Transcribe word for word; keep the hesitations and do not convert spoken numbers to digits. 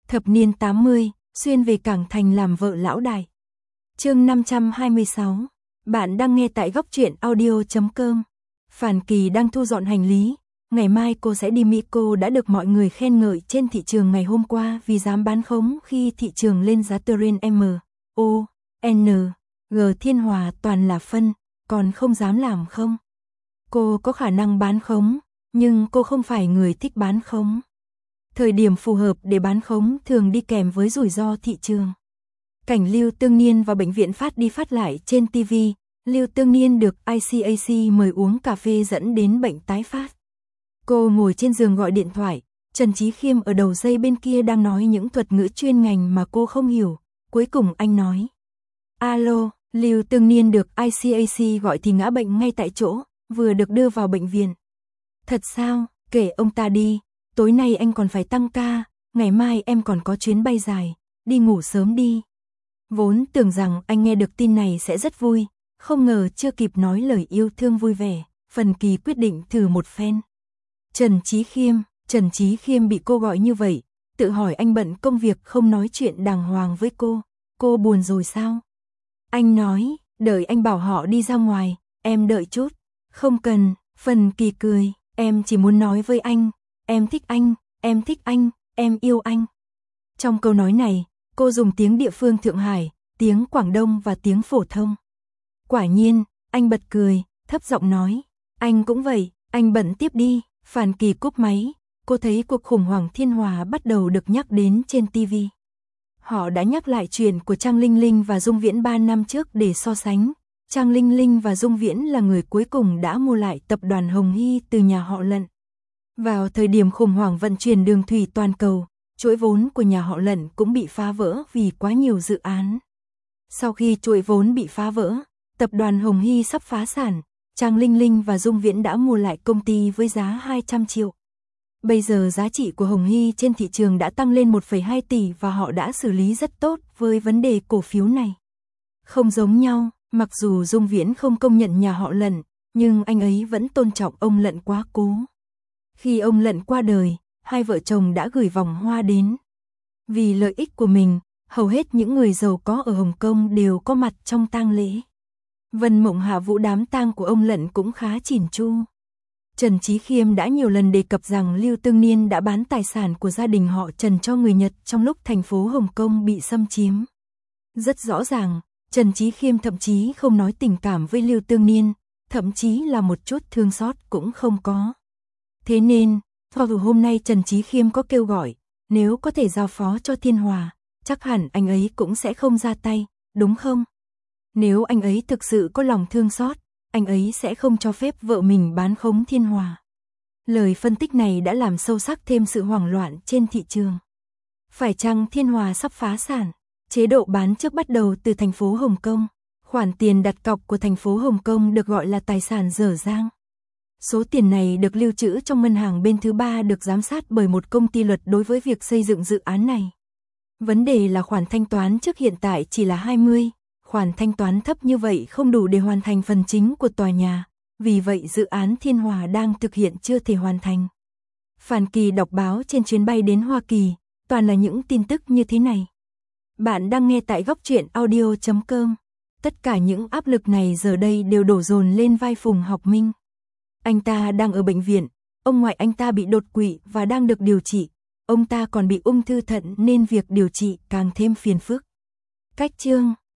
Thập niên tám mươi, xuyên về Cảng Thành làm vợ lão đại. Chương năm trăm hai mươi sáu. Bạn đang nghe tại góc truyện audio chấm com. Phản Kỳ đang thu dọn hành lý, ngày mai cô sẽ đi Mỹ. Cô đã được mọi người khen ngợi trên thị trường ngày hôm qua vì dám bán khống khi thị trường lên giá Turin M, O, N, G Thiên Hòa toàn là phân, còn không dám làm không. Cô có khả năng bán khống, nhưng cô không phải người thích bán khống. Thời điểm phù hợp để bán khống thường đi kèm với rủi ro thị trường. Cảnh Lưu Tương Niên vào bệnh viện phát đi phát lại trên ti vi, Lưu Tương Niên được i xê a xê mời uống cà phê dẫn đến bệnh tái phát. Cô ngồi trên giường gọi điện thoại, Trần Chí Khiêm ở đầu dây bên kia đang nói những thuật ngữ chuyên ngành mà cô không hiểu, cuối cùng anh nói. Alo, Lưu Tương Niên được i xê a xê gọi thì ngã bệnh ngay tại chỗ, vừa được đưa vào bệnh viện. Thật sao, kể ông ta đi, tối nay anh còn phải tăng ca, ngày mai em còn có chuyến bay dài, đi ngủ sớm đi. Vốn tưởng rằng anh nghe được tin này sẽ rất vui, không ngờ chưa kịp nói lời yêu thương vui vẻ, Phần Kỳ quyết định thử một phen. Trần Chí Khiêm, Trần Chí Khiêm bị cô gọi như vậy, tự hỏi anh bận công việc không nói chuyện đàng hoàng với cô, cô buồn rồi sao? Anh nói, đợi anh bảo họ đi ra ngoài, em đợi chút. Không cần, Phần Kỳ cười, em chỉ muốn nói với anh, em thích anh, em thích anh, em yêu anh. Trong câu nói này, cô dùng tiếng địa phương Thượng Hải, tiếng Quảng Đông và tiếng phổ thông. Quả nhiên, anh bật cười, thấp giọng nói, anh cũng vậy, anh bận tiếp đi. Phản Kỳ cúp máy, cô thấy cuộc khủng hoảng Thiên Hòa bắt đầu được nhắc đến trên ti vi. Họ đã nhắc lại chuyện của Trang Linh Linh và Dung Viễn ba năm trước để so sánh. Trang Linh Linh và Dung Viễn là người cuối cùng đã mua lại tập đoàn Hồng Hy từ nhà họ Lận. Vào thời điểm khủng hoảng vận chuyển đường thủy toàn cầu, chuỗi vốn của nhà họ Lận cũng bị phá vỡ vì quá nhiều dự án. Sau khi chuỗi vốn bị phá vỡ, tập đoàn Hồng Hy sắp phá sản, Trang Linh Linh và Dung Viễn đã mua lại công ty với giá hai trăm triệu. Bây giờ giá trị của Hồng Hy trên thị trường đã tăng lên một phẩy hai tỷ và họ đã xử lý rất tốt với vấn đề cổ phiếu này. Không giống nhau, mặc dù Dung Viễn không công nhận nhà họ Lận, nhưng anh ấy vẫn tôn trọng ông Lận quá cố. Khi ông Lận qua đời, hai vợ chồng đã gửi vòng hoa đến. Vì lợi ích của mình, hầu hết những người giàu có ở Hồng Kông đều có mặt trong tang lễ. Vân Mộng Hạ Vũ đám tang của ông Lận cũng khá chỉn chu. Trần Chí Khiêm đã nhiều lần đề cập rằng Lưu Tương Niên đã bán tài sản của gia đình họ Trần cho người Nhật trong lúc thành phố Hồng Kông bị xâm chiếm. Rất rõ ràng, Trần Chí Khiêm thậm chí không nói tình cảm với Lưu Tương Niên, thậm chí là một chút thương xót cũng không có. Thế nên, cho dù hôm nay Trần Chí Khiêm có kêu gọi, nếu có thể giao phó cho Thiên Hòa, chắc hẳn anh ấy cũng sẽ không ra tay, đúng không? Nếu anh ấy thực sự có lòng thương xót, anh ấy sẽ không cho phép vợ mình bán khống Thiên Hòa. Lời phân tích này đã làm sâu sắc thêm sự hoảng loạn trên thị trường. Phải chăng Thiên Hòa sắp phá sản? Chế độ bán trước bắt đầu từ thành phố Hồng Kông. Khoản tiền đặt cọc của thành phố Hồng Kông được gọi là tài sản dở dang. Số tiền này được lưu trữ trong ngân hàng bên thứ ba được giám sát bởi một công ty luật đối với việc xây dựng dự án này. Vấn đề là khoản thanh toán trước hiện tại chỉ là hai mươi. Khoản thanh toán thấp như vậy không đủ để hoàn thành phần chính của tòa nhà, vì vậy dự án Thiên Hòa đang thực hiện chưa thể hoàn thành. Phản Kỳ đọc báo trên chuyến bay đến Hoa Kỳ, toàn là những tin tức như thế này. Bạn đang nghe tại góc truyện audio chấm com. Tất cả những áp lực này giờ đây đều đổ dồn lên vai Phùng Học Minh. Anh ta đang ở bệnh viện, ông ngoại anh ta bị đột quỵ và đang được điều trị, ông ta còn bị ung thư thận nên việc điều trị càng thêm phiền phức. Cách chương